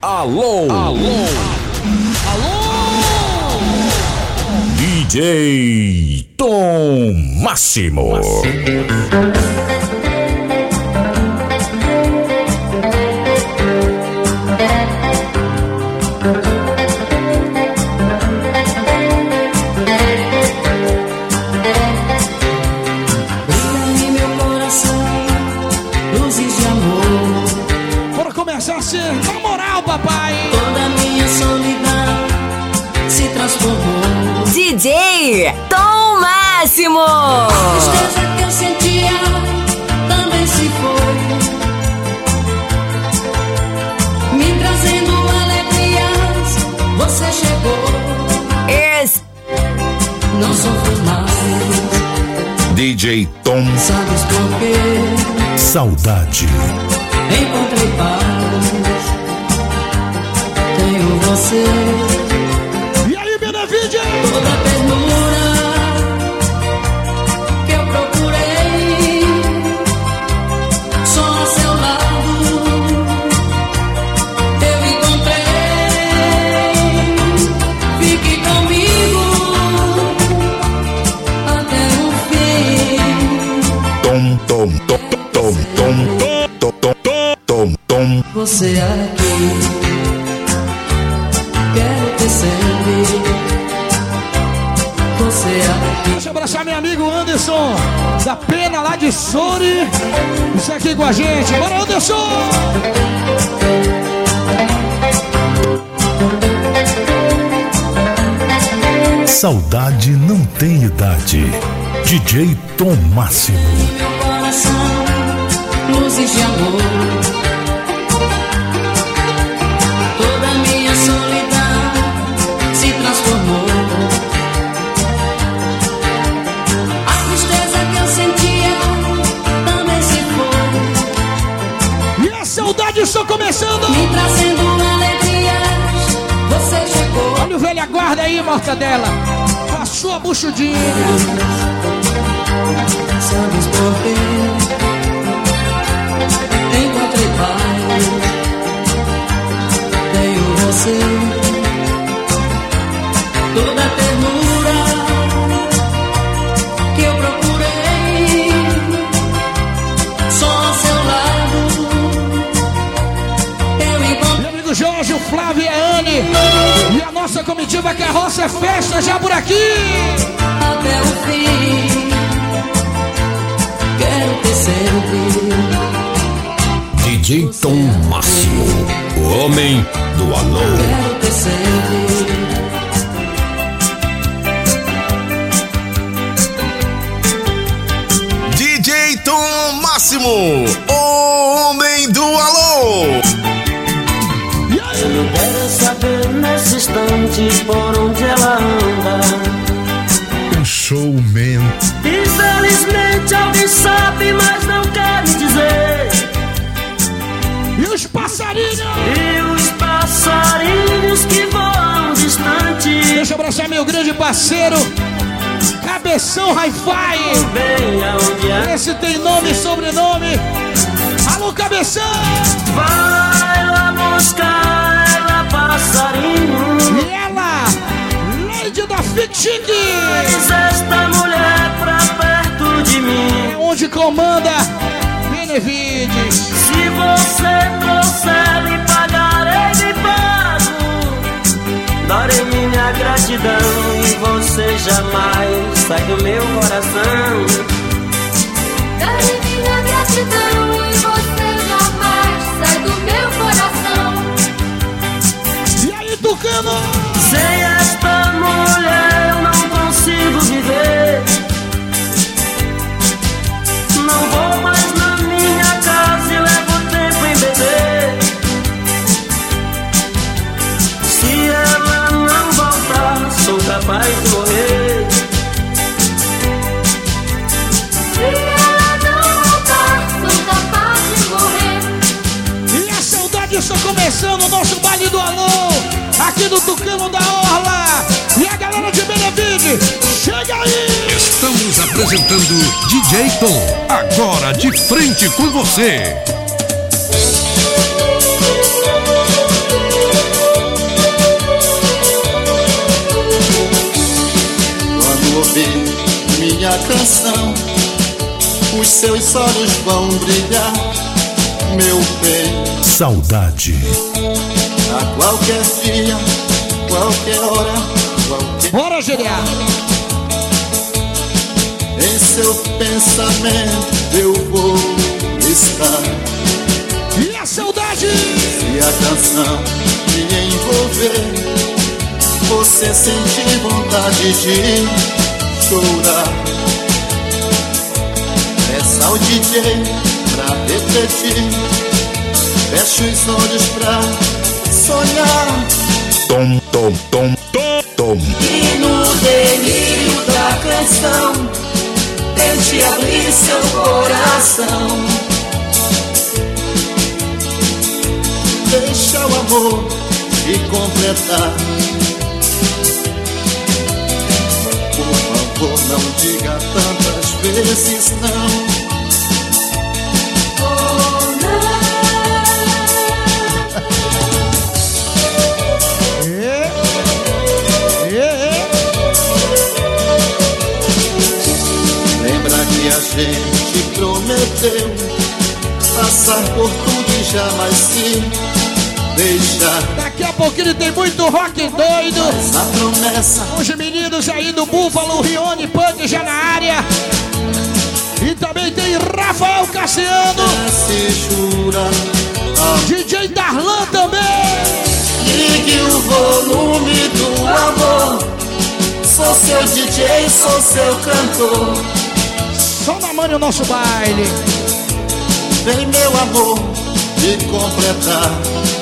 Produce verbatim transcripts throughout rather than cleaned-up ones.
Alô, alô, alô, D J Tom Máximo. Na moral, papai, toda minha solidão se transformou. D J Tom Máximo. A tristeza que eu sentia também se foi, me trazendo alegrias. Você chegou. Esse... Não sofro mais. D J Tom. Sabes por quê? Saudade. Encontrei paz. Tenho você. E aí, Benevides? Toda a ternura que eu procurei, só ao seu lado eu encontrei. Fique comigo até o fim. Tom, tom, tom, tom, tom, tom, tom, tom, tom, tom. Você aqui. Quero ter sempre você aqui. Deixa eu abraçar meu amigo Anderson da Pena lá de Sori. Isso aqui com a gente. Bora, Anderson! Saudade não tem idade. D J Tom Máximo. Meu coração, luzes de amor. Transformou. A tristeza que eu sentia também se foi. E a saudade só começando. Me trazendo alegrias. Você chegou. Olha o velho guarda aí, mortadela. A sua buchudinha. Sabes por quê? Encontrei paz. Tenho você. Toda a ternura que eu procurei, só ao seu lado eu encontrei. Meu amigo Jorge, o Flávio e a Anne. E a nossa comitiva Carroça é Festa já por aqui. Até o fim, quero ter sempre. D J Tom Máximo, o homem do alô. Quero ter sempre. D J Tom Máximo, o homem do alô. Se eu quero saber nesse instante por onde ela anda. Um showman. Infelizmente alguém sabe, mas não quer me dizer. E os passarinhos? E os passarinhos que voam distante. Deixa eu abraçar meu grande parceiro Cabeção Hi-Fi. Esse tem nome e sobrenome. Alô, Cabeção! Vai lá buscar ela, passarinho. E ela, Lady da Fixique. Traz esta mulher pra perto de mim. É onde comanda Benevides. Se você trouxer, lhe pagarei de pago. Darei minha gratidão e você jamais sai do meu coração. Darei minha gratidão e você jamais sai do meu coração. E aí, Tucano? Sem esta mulher eu não consigo viver. Não vou mais na minha casa e levo tempo em beber. Se ela não voltar, sou capaz de morrer. Se ela não voltar, sou capaz de morrer. E a saudade está começando o nosso baile do alô, aqui do Tucano da Orla. E a galera de Benevides, chega aí! Estamos apresentando D J Tom, agora de frente com você. atenção, os seus olhos vão brilhar, meu bem. Saudade. A qualquer dia, qualquer hora, qualquer... Bora, Genial! Em seu pensamento eu vou estar. E a saudade? E a canção me envolver, você sentir vontade de chorar. Peça ao D J pra repetir, feche os olhos pra sonhar. Tom, tom, tom, tom, tom. E no delírio da canção, tente abrir seu coração. Deixa o amor te completar. Por favor, não diga tantas vezes não. Oh, não. É, é, é. Lembra que a gente prometeu passar por tudo e jamais se deixar. Daqui a pouquinho tem muito rock doido. Mas a promessa, Os meninos aí do Búfalo, Rione Punk já na área. E também tem Rafael Cassiano, se jura. Ah, D J Darlan também. ligue o volume do amor. Sou seu D J, sou seu cantor. Só na mão o nosso baile. Vem, meu amor, me completar.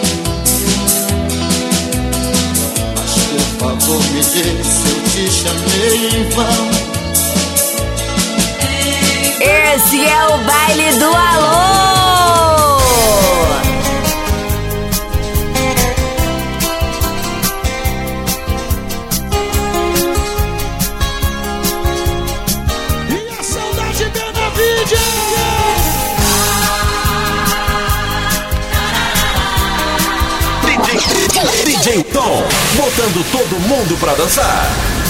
Mas por favor me diz se eu te chamei em vão. Esse é o baile do alô! E a saudade Benavides. D J Tom, botando todo mundo pra dançar.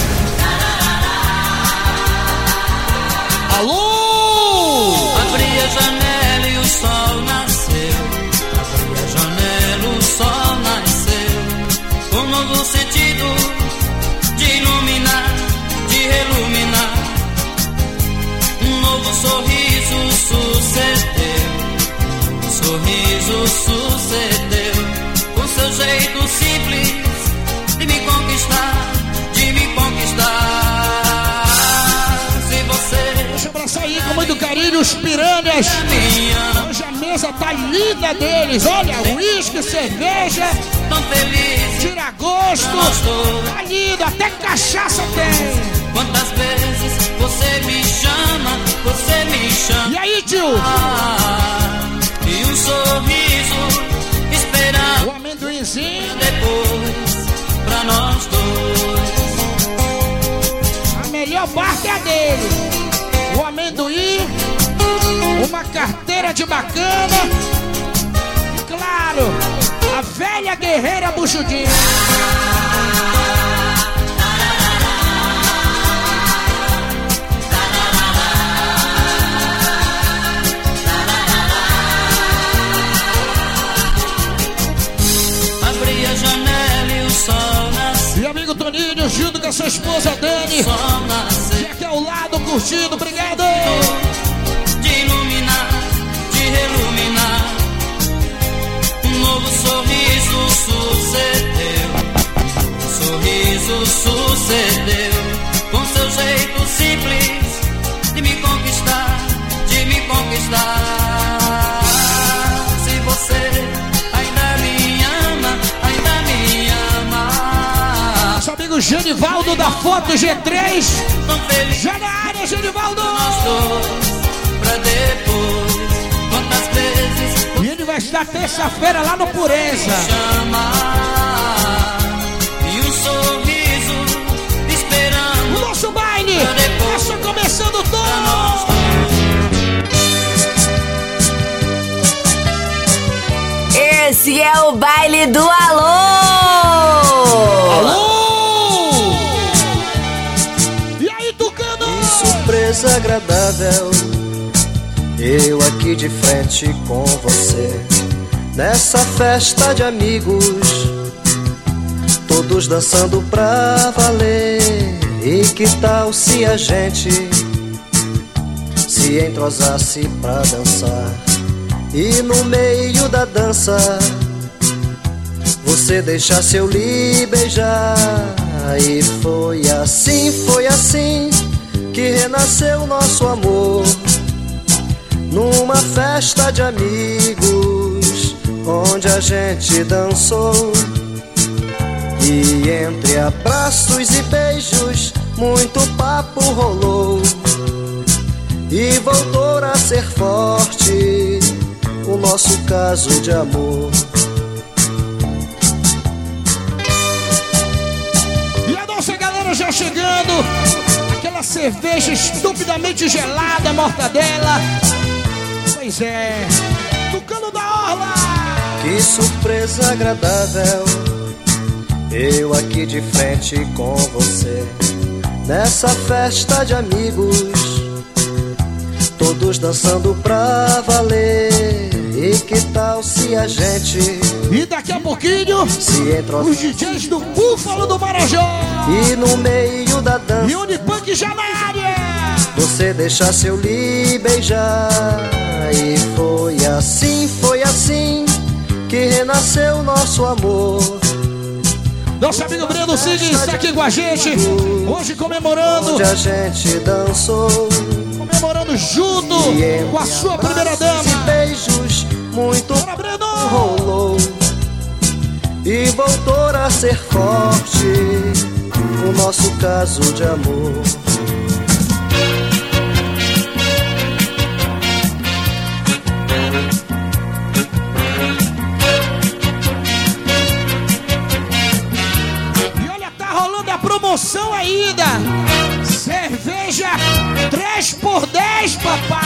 Alô! Abri a janela e o sol nasceu. Abri a janela, o sol nasceu. Um novo sentido de iluminar, de reluminar. Um novo sorriso sucedeu. Um sorriso sucedeu. Com seu jeito simples de me conquistar, de me conquistar. Se você Deixa eu abraçar aí com muito carinho os piranhas. me ama Hoje a mesa tá linda deles. Olha, uísque, cerveja, tão feliz, tira gosto. nós dois. Tá lindo, até cachaça tem. Quantas vezes você me chama, você me chama. E aí, tio? E um sorriso esperando O amendoinzinho, depois pra nós dois. a melhor parte é a dele. O amendoim, uma carteira de bacana. E claro, a velha guerreira buchudinha. Abri a janela e o sol nasceu. E amigo Toninho, junto com a sua esposa Dani, Sol nasceu. aqui ao lado, curtindo, obrigado! De iluminar, de reluminar. Um novo sorriso sucedeu. Um sorriso sucedeu. Com seu jeito simples de me conquistar, de me conquistar. Se você ainda me ama, ainda me ama. Nosso amigo Genivaldo da Foto G três, Tão feliz já na área, Genivaldo! nós dois, pra depois. Quantas vezes E ele vai estar terça-feira lá no Pureza. chama e um sorriso esperando. O nosso baile é só começando todo! Esse é o baile do alô! Alô! E aí, Tucano? Surpresa agradável. Eu aqui de frente com você, nessa festa de amigos, todos dançando pra valer. E que tal se a gente se entrosasse pra dançar? E no meio da dança você deixasse eu lhe beijar. E foi assim, foi assim que renasceu nosso amor, numa festa de amigos, onde a gente dançou. E entre abraços e beijos muito papo rolou, e voltou a ser forte o nosso caso de amor. E a nossa galera já chegando, aquela cerveja estupidamente gelada, mortadela. Pois é, tucano da orla. Que surpresa agradável, eu aqui de frente com você, nessa festa de amigos, todos dançando pra valer. E que tal se a gente... E daqui a pouquinho, se entrou os D Js do Búfalo do Marajó. E no meio da dança, e Unipunk já na área, você deixasse eu lhe beijar. E foi assim, foi assim que renasceu nosso amor. Nosso amigo Breno Sig está aqui com a gente, hoje comemorando, onde a gente dançou, comemorando junto com a sua primeira dama. Beijos muito rolou, e voltou a ser forte o nosso caso de amor. Promoção ainda, cerveja três por dez, papai.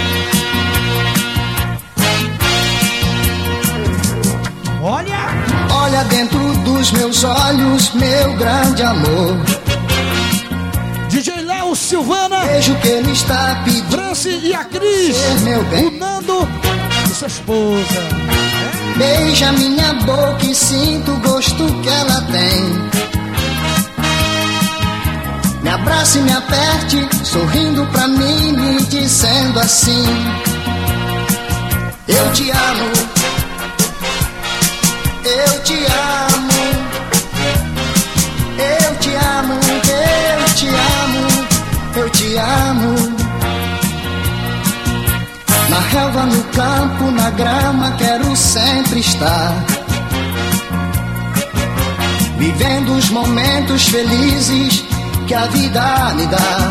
Olha, olha dentro dos meus olhos, meu grande amor. D J Léo Silvana, vejo que ele está pedindo, Franci e a Cris, meu bem. O Nando e sua esposa. É? Beija minha boca e sinto o gosto que ela tem. Me abrace e me aperte, sorrindo pra mim, me dizendo assim: eu te amo, eu te amo, eu te amo, eu te amo, eu te amo. Na relva, no campo, na grama, quero sempre estar, vivendo os momentos felizes que a vida me dá.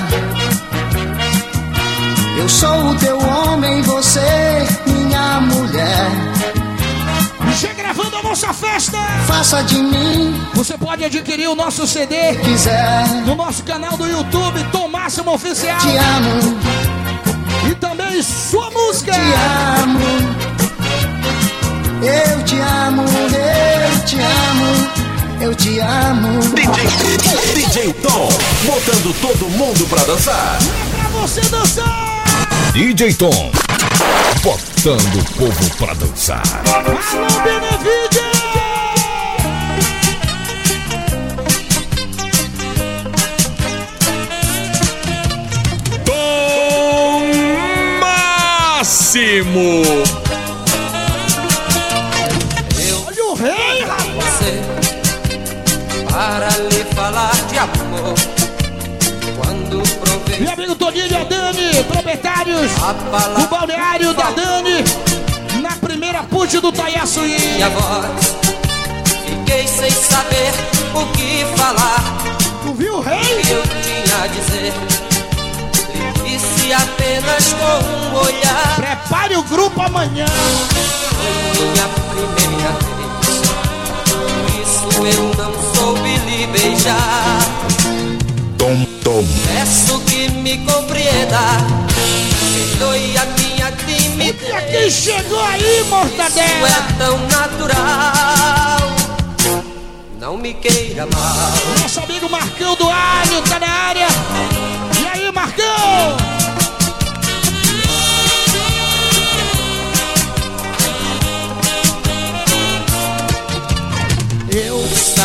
Eu sou o teu homem, você minha mulher. Já gravando a nossa festa, faça de mim. Você pode adquirir o nosso C D se quiser no nosso canal do YouTube, Tom Máximo Oficial. Te amo. E também sua música. Te amo. Eu te amo, eu te amo. Eu te amo. D J, D J Tom, botando todo mundo pra dançar. É pra você dançar. D J Tom, botando o povo pra dançar. Alô, Benevídeo! Tom Máximo. Olha o rei, rapaz. Para lhe falar de amor, quando provei. Meu amigo Toninho e a Dani, proprietários do balneário da Dani, na primeira ponte do Taiaçuí. Minha voz, fiquei sem saber o que falar. Tu viu, rei? O que eu tinha a dizer, lhe disse apenas com um olhar. Prepare o grupo amanhã. Foi minha primeira vez, por isso eu não soube lhe beijar. Tom, Tom. Peço que me compreenda, perdoe a minha timidez. Olha quem chegou aí, mortadela. Isso é tão natural, não me queira mal. Nosso amigo Marcão do Alho tá na área. E aí, Marcão?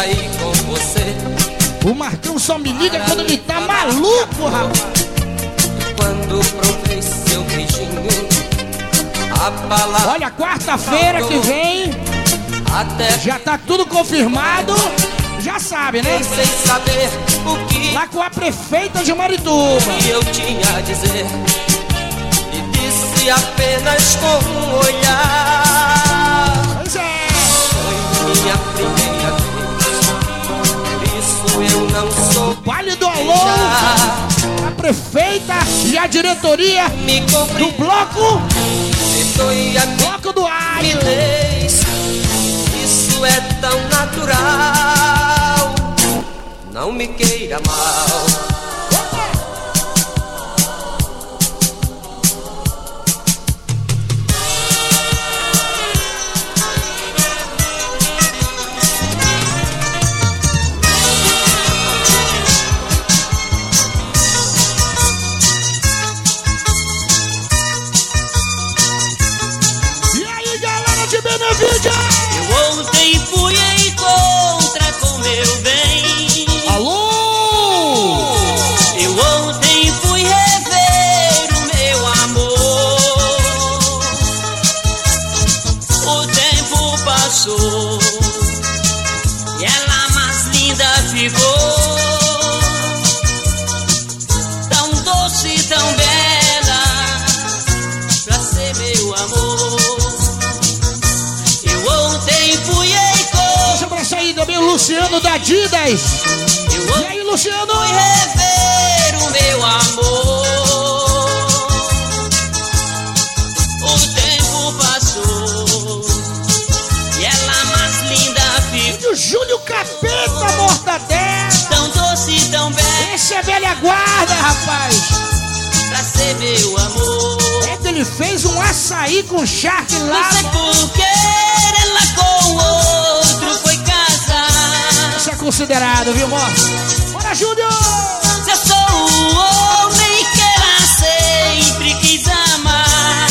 sair com você. O Marcão só me liga quando ele tá maluco, rapaz. Quando provei seu beijinho, a palavra. Olha, quarta-feira que vem, até já tá tudo confirmado. Já sabe, né? sem saber o que lá com a prefeita de Marituba. E eu tinha a dizer, e disse apenas com um olhar. Pois é. Foi minha primeira vez, por isso eu não sou. O baile do alô, a prefeita e a diretoria do bloco, bloco do Alho. Isso é tão natural, não me queira mal. Eu ontem fui em contra com meu bem. Alô! Eu ontem fui rever o meu amor. O tempo passou e ela mais linda ficou. Tão doce, tão bela, pra ser meu amor. Também o Luciano da Adidas. Eu e aí, Luciano? Fui rever o meu amor. O tempo passou e ela mais linda ficou. E o Júlio Capeta, mortadela. Tão doce, tão bela. Esse é velha guarda, rapaz. Pra ser meu amor. É que ele fez um açaí com charque lá. Não sei por que ela com outro foi casar. Isso é considerado, viu, amor? Bora, Júnior! Se eu sou o homem que ela sempre quis amar,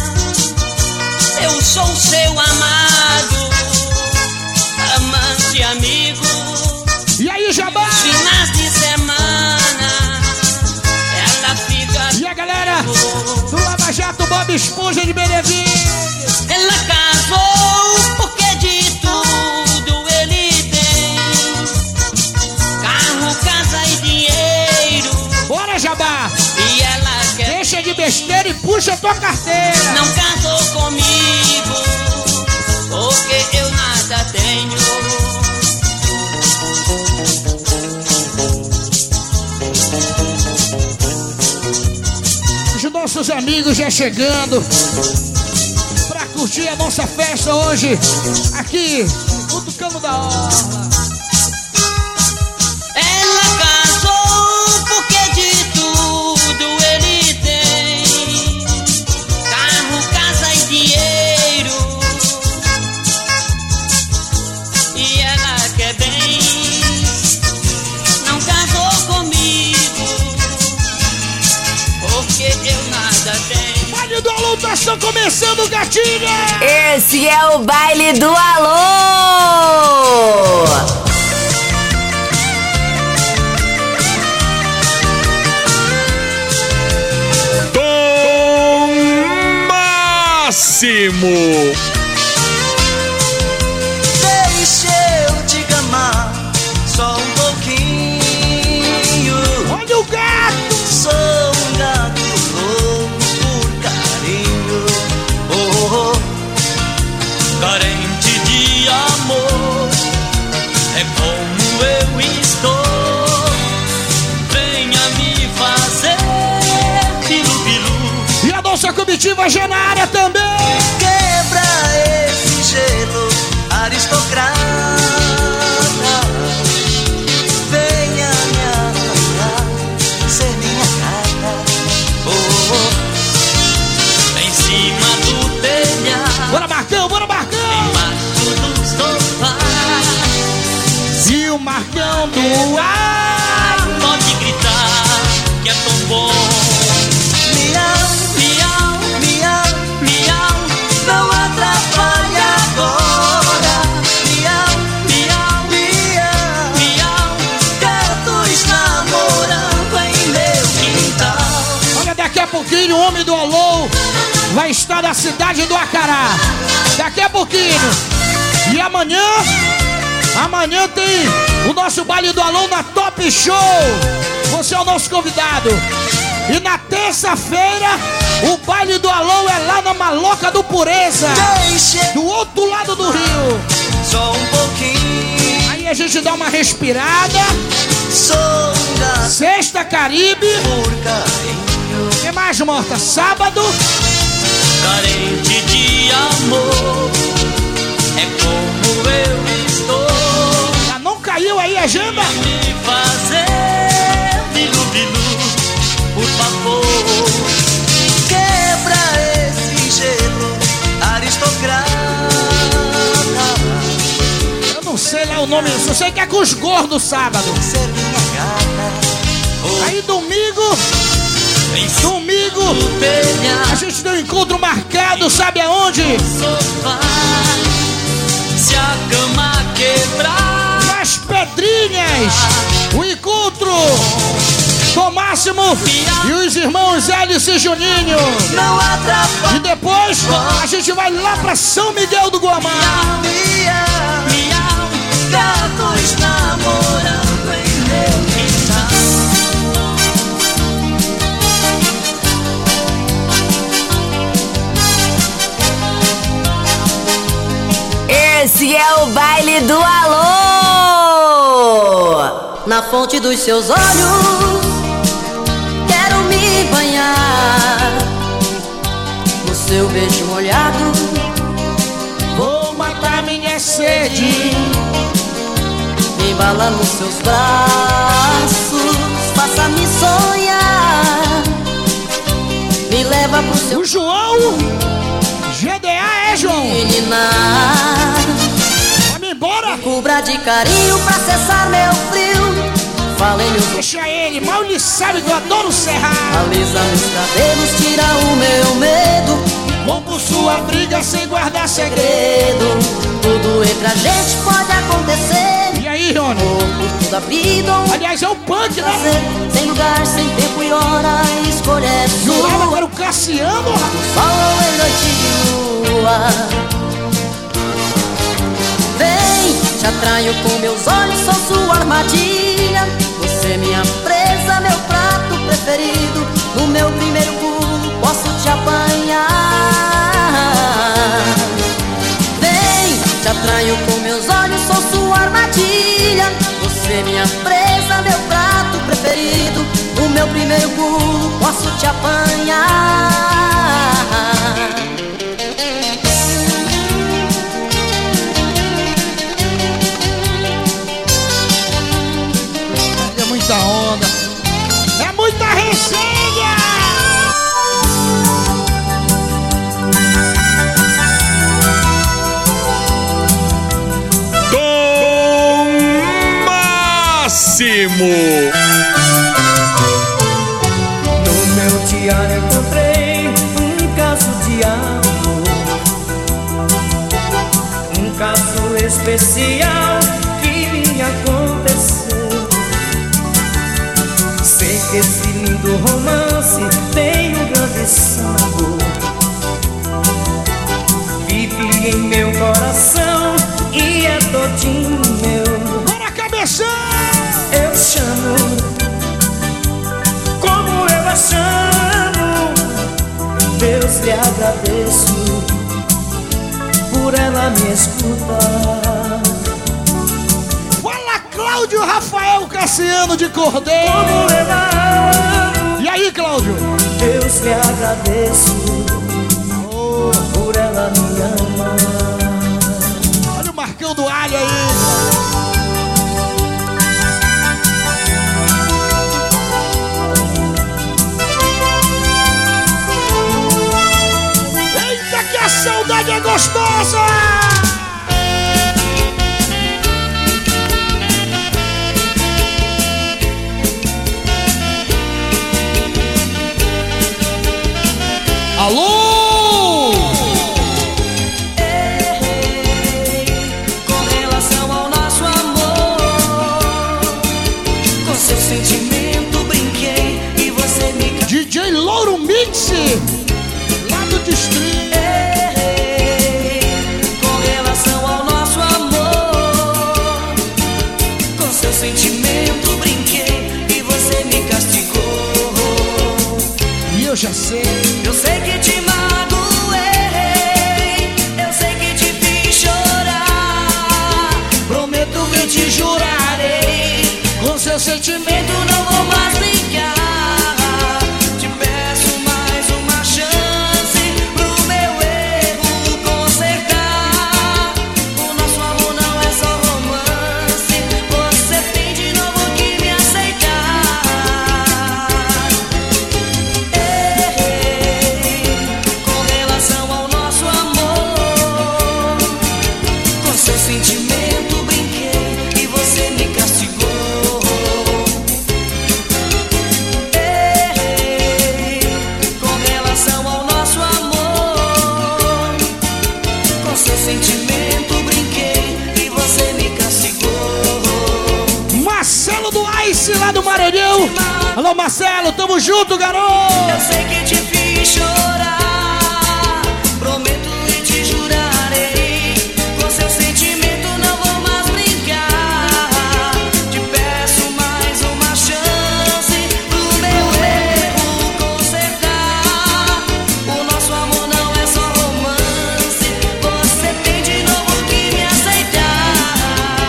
eu sou seu amado, amante, amigo. E aí, Jabá? Finais de semana, ela fica. E a galera do Lava Jato Bob Esponja de Benevides. Ela casou porque de tudo ele tem. Carro, casa e dinheiro. Bora, Jabá! E ela quer. Deixa de besteira e puxa a tua carteira. Não casou comigo porque eu nada tenho. Os nossos amigos já chegando pra curtir a nossa festa hoje aqui no Tucano da Orla. Ela casou porque de tudo ele tem. Carro, casa e dinheiro. E ela quer bem. Não casou comigo porque eu nada tenho. Baile do Alô, tá só começando, gatilha! Esse é o Baile do Alô! Tom Máximo! Deixa eu te gamar só um pouquinho. Olha o gato! Sou um gato louco por carinho, oh, oh. Carente de amor, é como eu estou. Venha me fazer pilu-pilu. E a nossa comitiva já na área também! Quebra esse gelo aristocrata. Venha me amar, ser minha cara, oh, oh. Em cima do telhado, Bora, Marcão, bora, Marcão! embaixo do sofá. E o Marcão do ar! Pode gritar que é tão bom. Miau, miau, miau, miau, não atrapalha agora. Miau, miau, miau. Paulinho, o homem do alô, vai estar na cidade do Acará. Daqui a pouquinho. E amanhã, amanhã tem o nosso baile do alô na Top Show. Você é o nosso convidado. E na terça-feira, o baile do alô é lá na Maloca do Pureza, do outro lado do rio. Só um pouquinho. Aí a gente dá uma respirada. Sexta, Caribe. O que mais, Morta? Sábado. Carente de amor, é como eu estou. Já não caiu aí a agenda? Me fazer bilu bilu, por favor. Quebra esse gelo aristocrata. Eu não sei lá o nome, eu sei que é com os gordos sábado. Aí domingo, domingo, a gente tem um encontro marcado, sabe aonde? Sofá, se a cama quebrar, nas Pedrinhas, o encontro com Máximo e os irmãos Hélice e Juninho. Não atrapalha. E depois a gente vai lá pra São Miguel do Guamá. Miau, miau, gatos namorando em meu quintal. Esse é o baile do alô. Na fonte dos seus olhos quero me banhar, no seu beijo molhado vou matar minha sede. Me embala nos seus braços, faça-me sonhar, me leva pro seu... O João G D A é João. Menina, vamos embora. me cubra de carinho pra cessar meu frio. Falei meus... Deixa ele, mal ele sabe que eu adoro serrar. Alisa meus cabelos, tira o meu medo. Como sua briga sem guardar segredo. Segredo, tudo entre a gente pode acontecer. E aí, Rony? Por toda a vida. Aliás, é o punk, né? Sem lugar, sem tempo e hora, a escolha é sua. Jurava agora o Cassiano. Sol em noite de lua. Vem, te atraio com meus olhos, sou sua armadilha. Você é minha presa, meu prato preferido. No meu primeiro pulo posso te apanhar. Vem, te atraio com meus olhos, sou sua armadilha. Você é minha presa, meu prato preferido. No meu primeiro pulo posso te apanhar. É muita onda, é muita resenha. Tom Máximo. No meu diário encontrei um caso de amor, um caso especial que me aconteceu. Sei que esse lindo romance tem um grande sabor. Vive em meu coração e é todinho meu. Bora, cabeção! Eu chamo, como eu a chamo. Deus lhe agradeço por ela me escutar. Fala, Cláudio Rafael Cassiano de Cordeiro. Como eu a amo. E aí, Cláudio? Deus lhe agradeço oh, por ela me amar. Olha o Marcão do Alho aí. Eita, que a saudade é gostosa! Alô! Com relação ao nosso amor, com seu sentimento brinquei e você me... D J Louro Mix! e te jurarei. Com seu sentimento não vou mais brincar. Te peço mais uma chance pro meu erro consertar. O nosso amor não é só romance. Você tem de novo que me aceitar. Errei com relação ao nosso amor. Com seu sentimento brinquei e você me castigou. Errei com relação ao nosso amor. Com seu sentimento brinquei e você me castigou. Marcelo do Ice lá do Maranhão. Alô, Marcelo, tamo junto, garoto. Eu sei que te fiz chorar. Prometo e te jurarei. Com seu sentimento não vou mais brincar. Te peço mais uma chance pro meu erro consertar. O nosso amor não é só romance. Você tem de novo que me aceitar.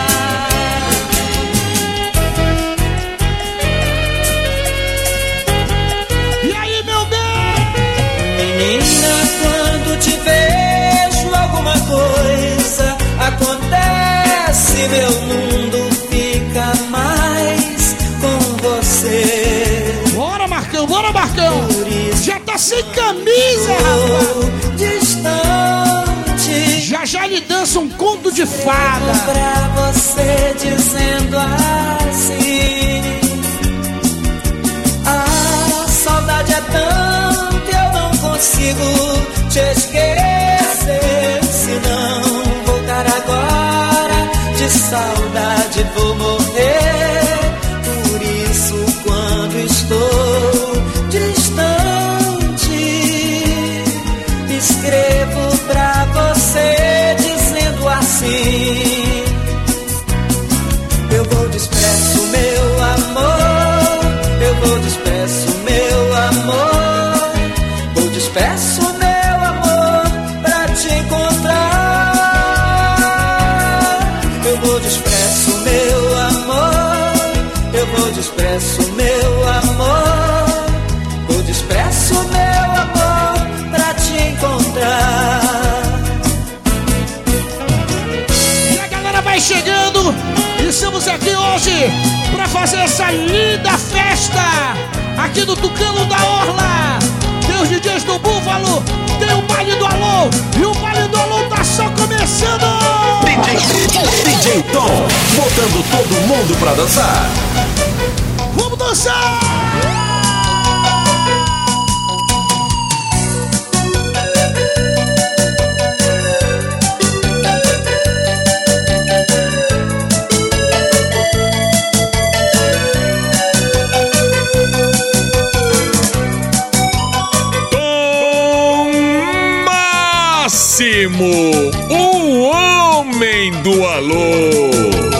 E aí, meu bem? Menina, quando te vejo alguma coisa acontece, meu mundo fica mais com você. Bora, Marcão, bora, Marcão. Já tá sem camisa, rapaz. Distante, Já já ele dança um conto de fada. pra você dizendo assim: a saudade é tanta, eu não consigo te esquecer. Se não voltar agora, de saudade vou morrer. Por isso, quando estou distante, escrevo pra você dizendo assim: eu vou expresso meu amor, eu vou expresso meu amor, vou expresso meu amor pra te encontrar. Eu vou expresso meu amor, eu vou expresso meu amor, vou expresso meu amor pra te encontrar. E a galera vai chegando. Estamos aqui hoje pra fazer essa linda festa aqui no Tucano da Orla. Tem os D Js do Búfalo, tem o baile do Alô. E o baile do Alô tá só começando. D J Tom, botando todo mundo pra dançar. Vamos dançar! Máximo, o homem do alô.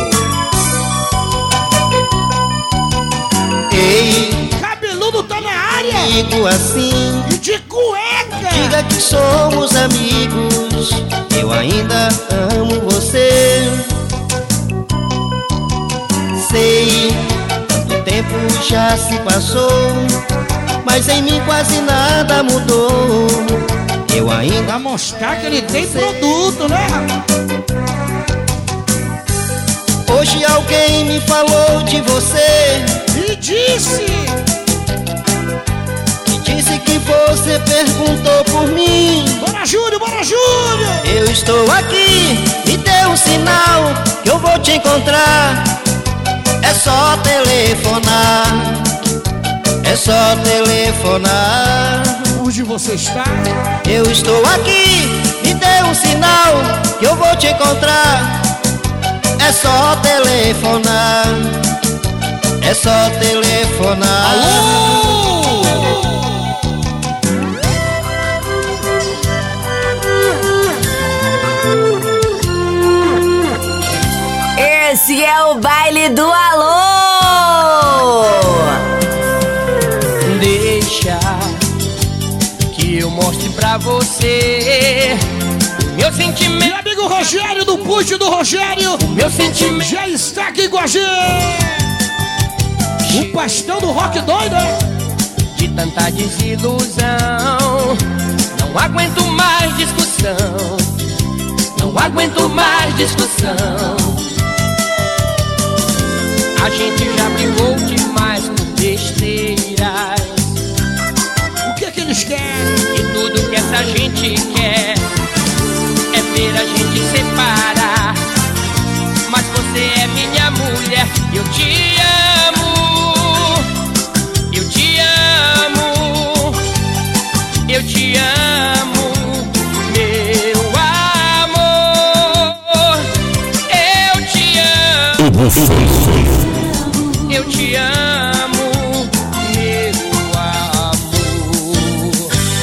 Ei, Cabeludo tá na área. digo assim, E de cueca. diga que somos amigos, eu ainda amo você. Sei, tanto tempo já se passou, mas em mim quase nada mudou. Eu ainda Pra mostrar que ele tem produto, né? Hoje alguém me falou de você E disse e disse que você perguntou por mim. Bora, Júlio, bora, Júlio. Eu estou aqui, me dê um sinal que eu vou te encontrar. É só telefonar, é só telefonar. Onde você está? Eu estou aqui, me dê um sinal que eu vou te encontrar. É só telefonar, é só telefonar. Alô! Esse é o baile do Alô! Deixa que eu mostre pra você Meu sentimento. Meu amigo Rogério do Puxo do Rogério. Meu sentimento já está aqui com a gente. O pastel do rock doido, é? De tanta desilusão, não aguento mais discussão. Não aguento mais discussão. A gente já brigou demais por besteiras. O que é que eles querem? E tudo que essa gente quer é ver a gente separar. Mas você é minha mulher, eu te amo. Eu te amo. Eu te amo, meu amor. Eu te amo. Eu te amo, meu amor.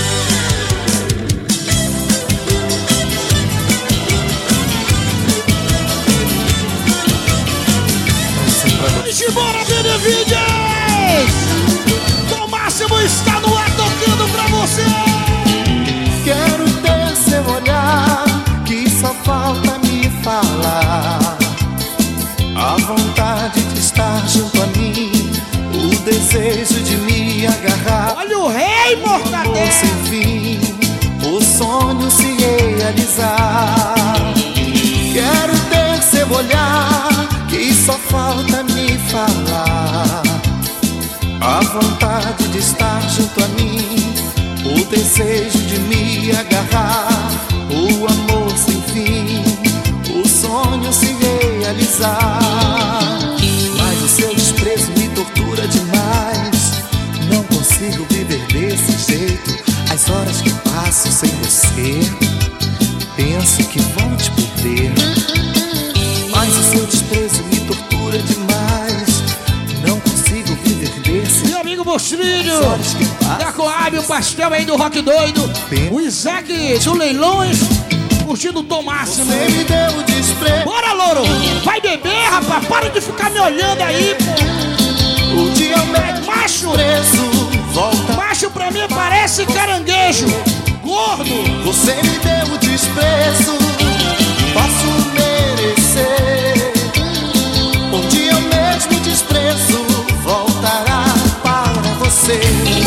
Vamos embora, Benevides! Tom Máximo está no ar tocando pra você! Quero ter seu olhar, que só falta me falar. A vontade de estar junto a mim, o desejo de me agarrar. Olha o rei, Mortadelo! Sem fim, o sonho se realizar. Quero ter seu olhar, que só falta me falar. A vontade de estar junto a mim, o desejo de me agarrar. O amor sem fim, o sonho se realizar. Mas o seu desprezo me tortura demais. Não consigo viver desse jeito. As horas que passo sem você, penso que vou te perder. Mas o seu desprezo me tortura demais. Não consigo viver desse. Meu amigo Mostrilho da Coab, o pastel aí do Rock Doido. O Isaac do Leilões, curtindo o Tom Máximo. Você me deu desprezo. Bora, louro! Vai beber, rapaz! Para de ficar me olhando aí, pô! O dia é macho! Preso, volta. Macho pra mim parece caranguejo! Gordo! Você me deu desprezo, posso merecer. Um dia o mesmo desprezo voltará para você.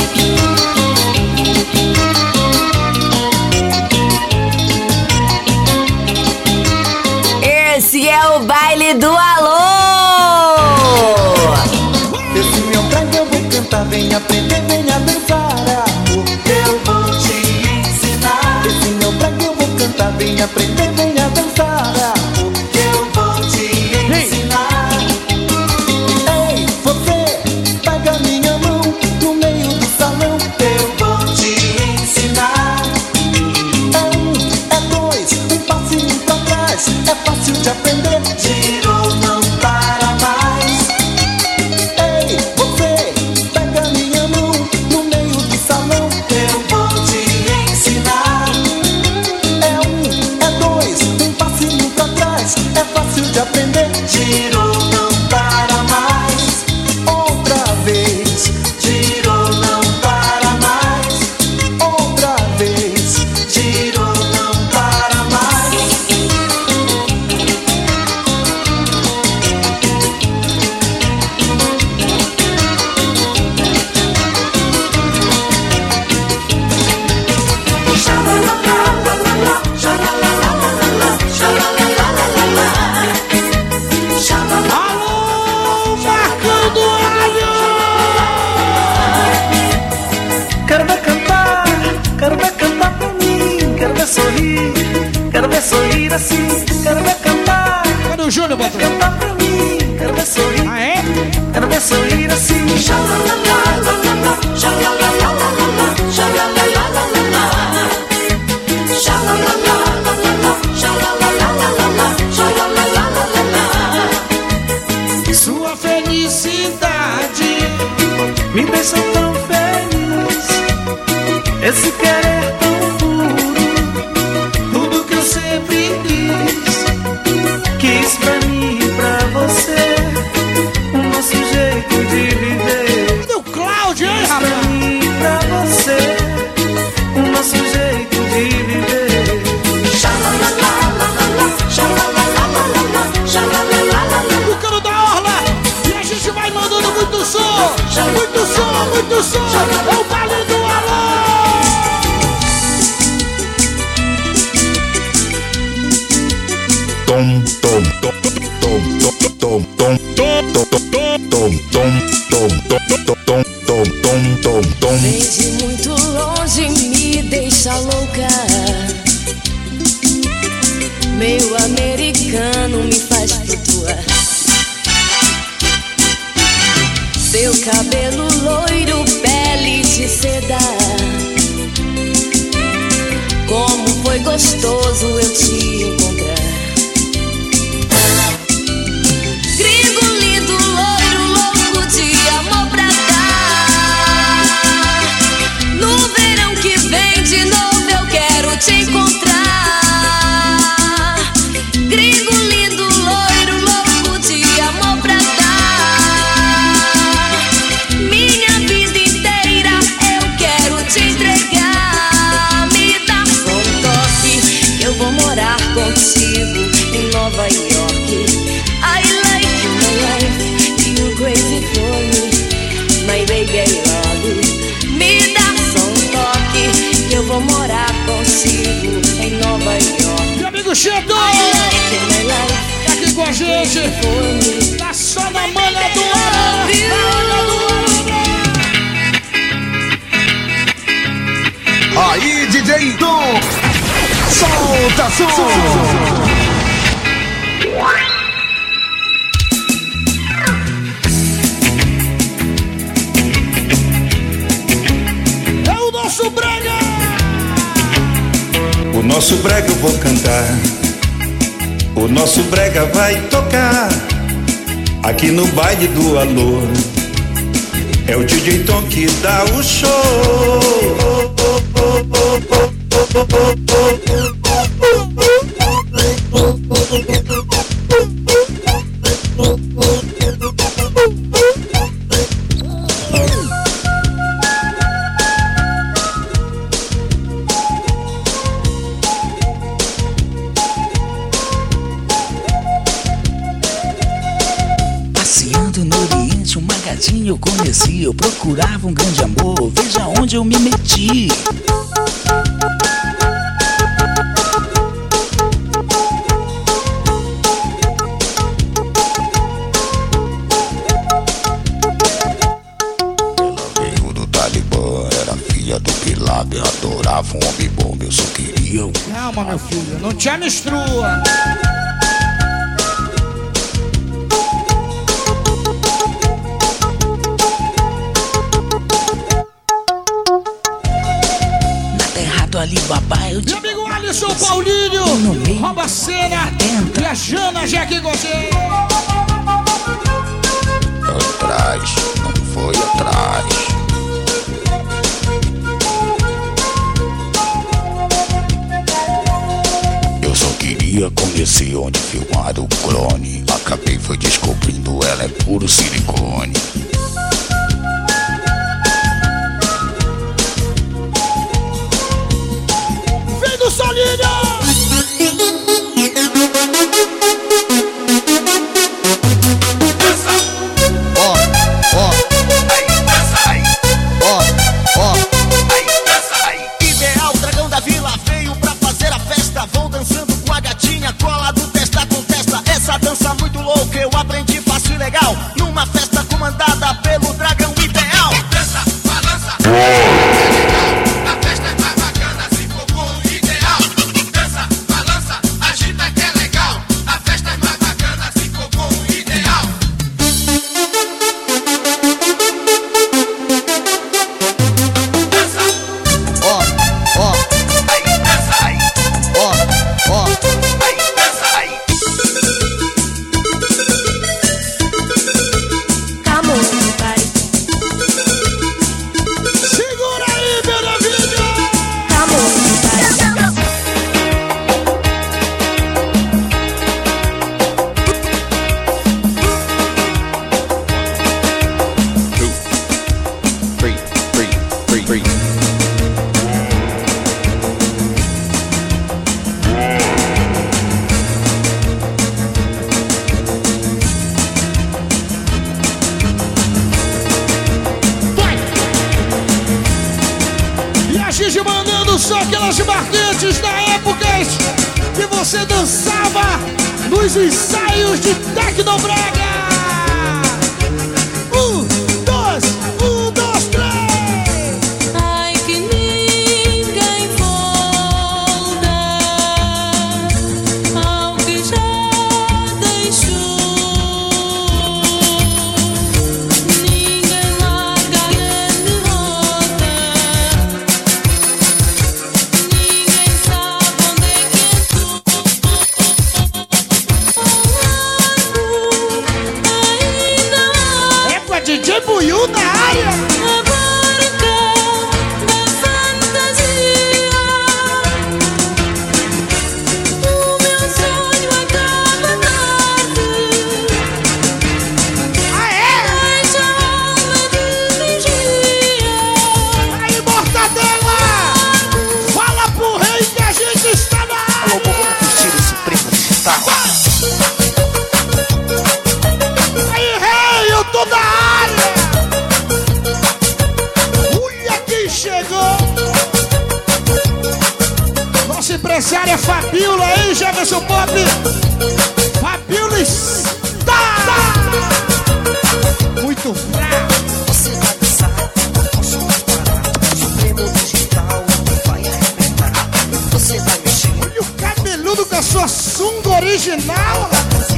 Esse é o baile do alô! Esse meu canto eu vou cantar, vem aprender, venha dançar, amor. Eu vou te ensinar. Esse meu canto eu vou cantar, vem aprender, venha dançar, amor. Eu vou te ensinar. Ei, você, pega minha mão no meio do salão. Eu vou te ensinar. É um, é dois, um passinho pra trás. É fácil de aprender. Girou, não para mais. Ei, você, pega minha mão no meio do salão. Eu vou te ensinar. É um, é dois, um passinho pra trás. É fácil de aprender. Girou, não para mais. Outra vez. Girou, não para mais. Outra vez. Girou, não para mais. Alô, Marcando Alho! Quero ver cantar, quero ver cantar pra mim. Quero ver sorrir, quero ver sorrir assim. Quero ver cantar, Cadê o Júnior, quero ver patrão? cantar pra mim. Quero ver sorrir, Ah, é? quero ver sorrir assim. Sua felicidade Me deixa tão feliz, esse querer tão puro. tudo que eu sempre quis. Quis pra mim e pra você, o nosso jeito de viver. Cadê o Cláudio, hein, Quis pra rapaz? mim e pra você, o nosso jeito de viver. É o baile do alô. Tom, tom, tom, tom, tom, tom, tom, tom, tom, tom, tom, tom, tom, tom, tom, tom. Vem de muito longe, me deixa louca. Meio americano me faz flutuar. Seu cabelo loiro, pele de seda. Como foi gostoso eu te encontrar. Gringo lindo, loiro, louco de amor pra dar. No verão que vem de novo eu quero te encontrar. Gringo lindo, loiro, louco de amor pra dar. Minha vida inteira eu quero te entregar. Me dá só um toque que eu vou morar contigo em Nova York. I like you, my life, you crazy for me. My baby, I love you. Me dá só um toque que eu vou morar contigo em Nova York. Meu amigo Cheto, tá aqui com a gente. Tá só na manha do ar. Aí, D J Tom, solta som. É o nosso brega. O nosso brega eu vou cantar. O nosso brega vai tocar aqui no baile do alô. É o D J Tom que dá o show. Passeando no Oriente, uma gatinha eu conheci. Eu procurava um grande amor, veja onde eu me meti. Eu adorava um homem bom, eu só queria um. Calma, meu filho, não te amistrua. Na terra do Alibaba eu te... Meu amigo Alisson Paulinho, rouba a cena. E a Jana já aqui com você. Atrás, não foi atrás. Queria conhecer onde filmaram o clone. Acabei foi descobrindo, ela é puro silicone. Vem do Solinho! Ó, ó, aí, dança aí. Ó, ó, aí, dança aí. Ideal, dragão da vila veio pra fazer a festa. Vou dançando com a gatinha, cola do testa com testa. Essa dança muito louca eu aprendi fácil e legal. Numa festa comandada pelo dragão ideal. Dança, balança. A festa é mais bacana se for com o ideal. Dança, balança, agita que é legal. A festa é mais bacana se for com o ideal. Dança, ó, ó, aí, dança aí. Ó, ó, aí, dança aí. são aquelas marcantes da época que você dançava nos ensaios de Tecnobrega. Um, dois, um, dois, três. Ai, que ninguém volta ao que já deixou. Ninguém larga a grande roda. Ninguém sabe onde é que entrou. É com a D J Buiu na área. Aí, Mortadela, fala pro rei que a gente está na área. Alô, vamos curtir esse prêmio digital. Aí, rei, eu tô na área. Olha quem chegou. Nossa empresária Fabiola, aí, Jefferson Pop. Fabiola está muito fraco. Você vai dançar, não posso mais parar. Supremo digital, vai arrebentar. Você vai mexer. Olha o cabeludo com a sua sunga original.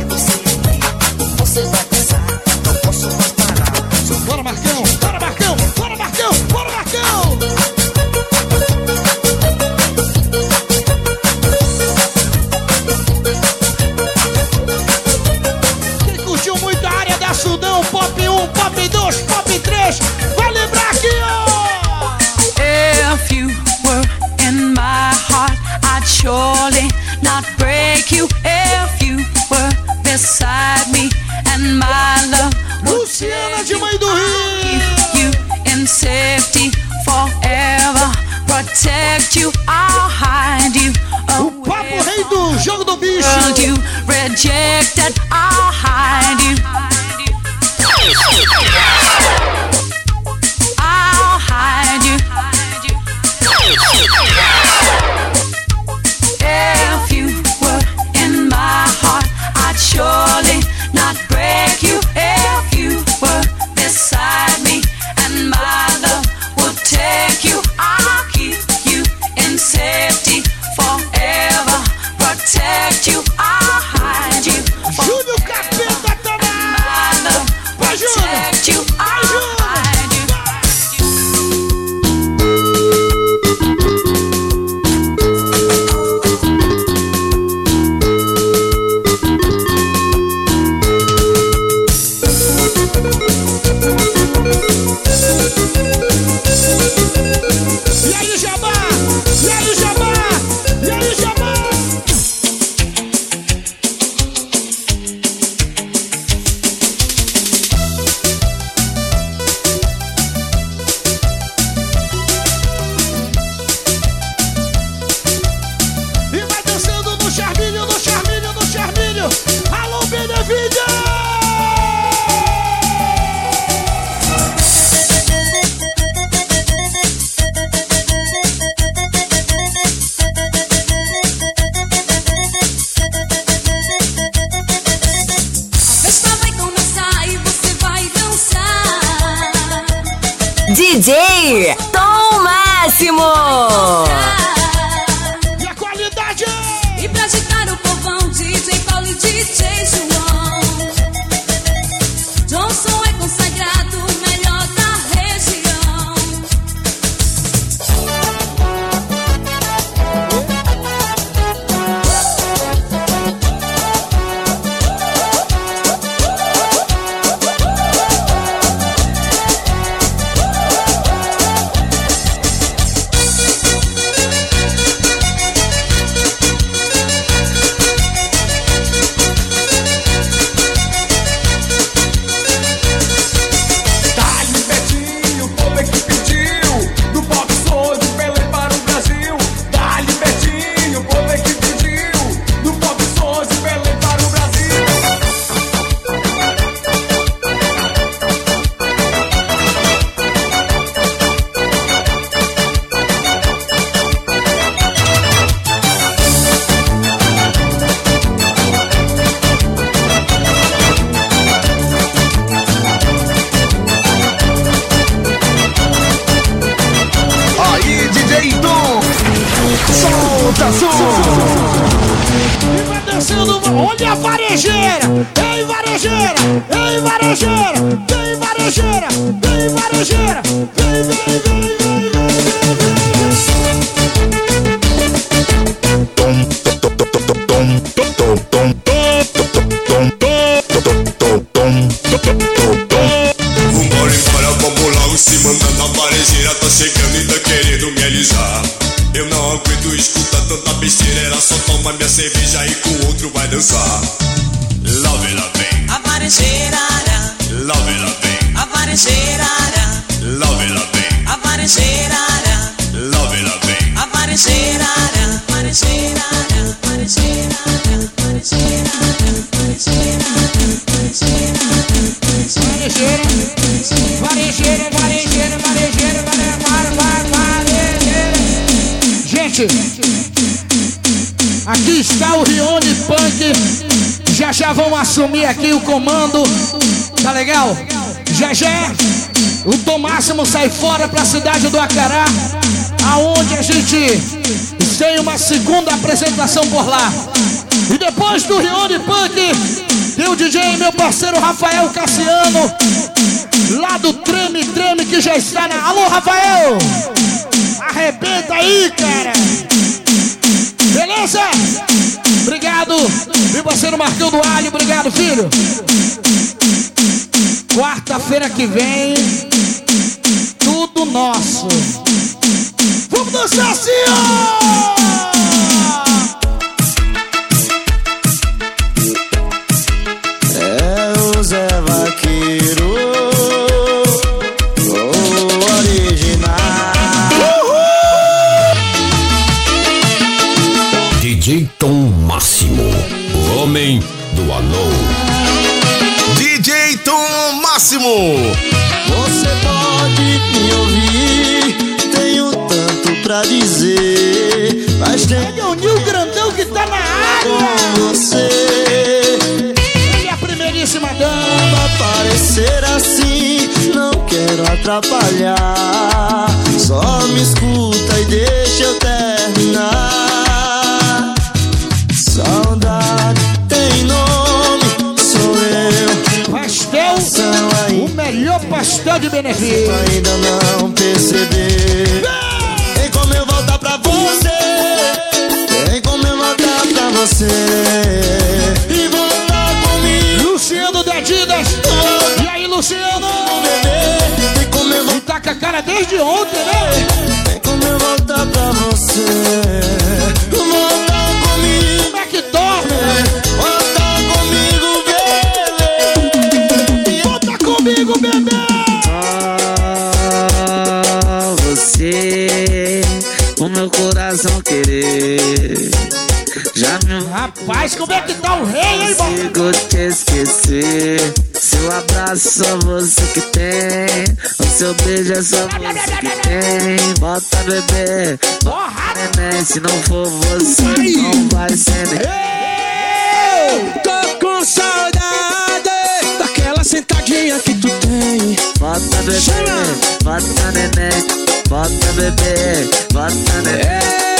Você vai dançar, não posso mais parar. Bora, Marcão, bora, Marcão, bora, Marcão, bora, Marcão. Quem curtiu muito a área da Sudão, Pop um, Pop dois, Pop três, vai lembrar aqui, ó. If you were in my heart, I'd surely not break you. If you were beside me and my love would Luciana de Mãe do Rio. keep you in safety forever, protect you, I'll hide you O papo rei do jogo do bicho. world you rejected, I'll hide you. I'll hide you. If you were in my heart, I'd surely not break you. If you were beside me and my love would take you, I'll keep you in safety forever, protect you, I'll hide you. Júnior Capeta tá na My love Vai, Júnior. protect you, I'll hide you. E aí, Jabá? E aí, Jabá? E aí, Jabá? E vai dançando no charminho, no charminho, no charminho. Alô, Benevídeo! A festa vai começar e você vai dançar. D J Tom Máximo. E a qualidade? E pra agitar o povão, D J Paulo e D J João. Johnson é consagrado, o melhor da região. Olha a varejeira, ei varejeira, ei varejeira, vem varejeira, vem varejeira, vem, vem, vem, vem, Vambora embora, vamos logo se mandando a varejeira. Tá chegando e tá querendo me alisar. Eu não aguento escutar tanta besteira. Ela só toma minha cerveja e com outro vai dançar. Lá vem, lá vem a varejeira. Lá vem, lá vem a varejeira. Lá vem, lá vem a varejeira. Lá vem, lá vem a varejeira. Varejeira, varejeira, varejeira, varejeira, varejeira, varejeira, varejeira, varejeira. Gente, aqui está o Rione Punk. Já já vão assumir aqui o comando. Tá legal? Já já o Tom Máximo sai fora pra cidade do Acará, aonde a gente tem uma segunda apresentação por lá. E depois do Rione Punk tem o D J, meu parceiro Rafael Cassiano, lá do Treme Treme, que já está na... Alô, Rafael! Arrebenta aí, cara! Beleza? Obrigado, meu parceiro Marcão do Alho, obrigado, filho. Quarta-feira que vem, tudo nosso. Vamos dançar assim, ó! É o Zé Vaqueiro, o original. D J Tom Máximo, o homem do alô. D J Tom Máximo. Você pode me ouvir, tenho tanto pra dizer, mas tem o Nil Grandão que tá na área. Com você, ele é a primeiríssima dama. Parecer assim, não quero atrapalhar. Só me escuta e deixa eu terminar. Saudade tem nome, sou eu. Pastel, o melhor pastel de benefício. Ainda não perceber. Tem como eu voltar pra você, tem como eu voltar pra você e voltar comigo. Luciano Dedidas. E aí, Luciano? Tem como eu voltar. Tá com a cara desde ontem, né? Tem como eu voltar pra você, voltar comigo. Como é que dorme? Voltar comigo, bebê. Volta comigo, bebê. Ah, você, o meu coração querer. Já me... Rapaz, como é que tá o rei, hein, irmão? Consigo te esquecer. Seu abraço só você que tem. O seu beijo é só você que tem. Bota bebê, bota neném. Se não for você, não vai ser nem. Eu tô com saudade daquela sentadinha que tu tem. Bota bebê, bota neném. Bota bebê, bota neném.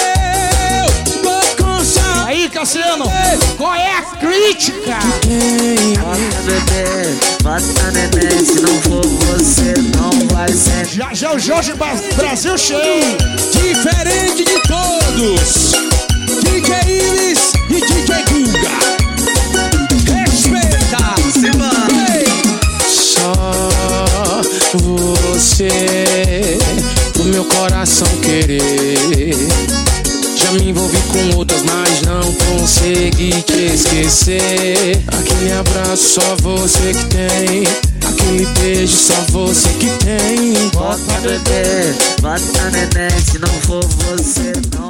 Aí, Cassiano, qual é a crítica? Bota bebê, bota neném. Se não for você, não vai ser. Já já o Jorge Brasil cheio. Diferente de todos, D J Iris e D J Guga. Respeita, Simba. Só você, o meu coração querer. Já me envolvi com outras, mas não consegui te esquecer. Aquele abraço só você que tem, aquele beijo só você que tem. Bota bebê, bota neném. Se não for você, não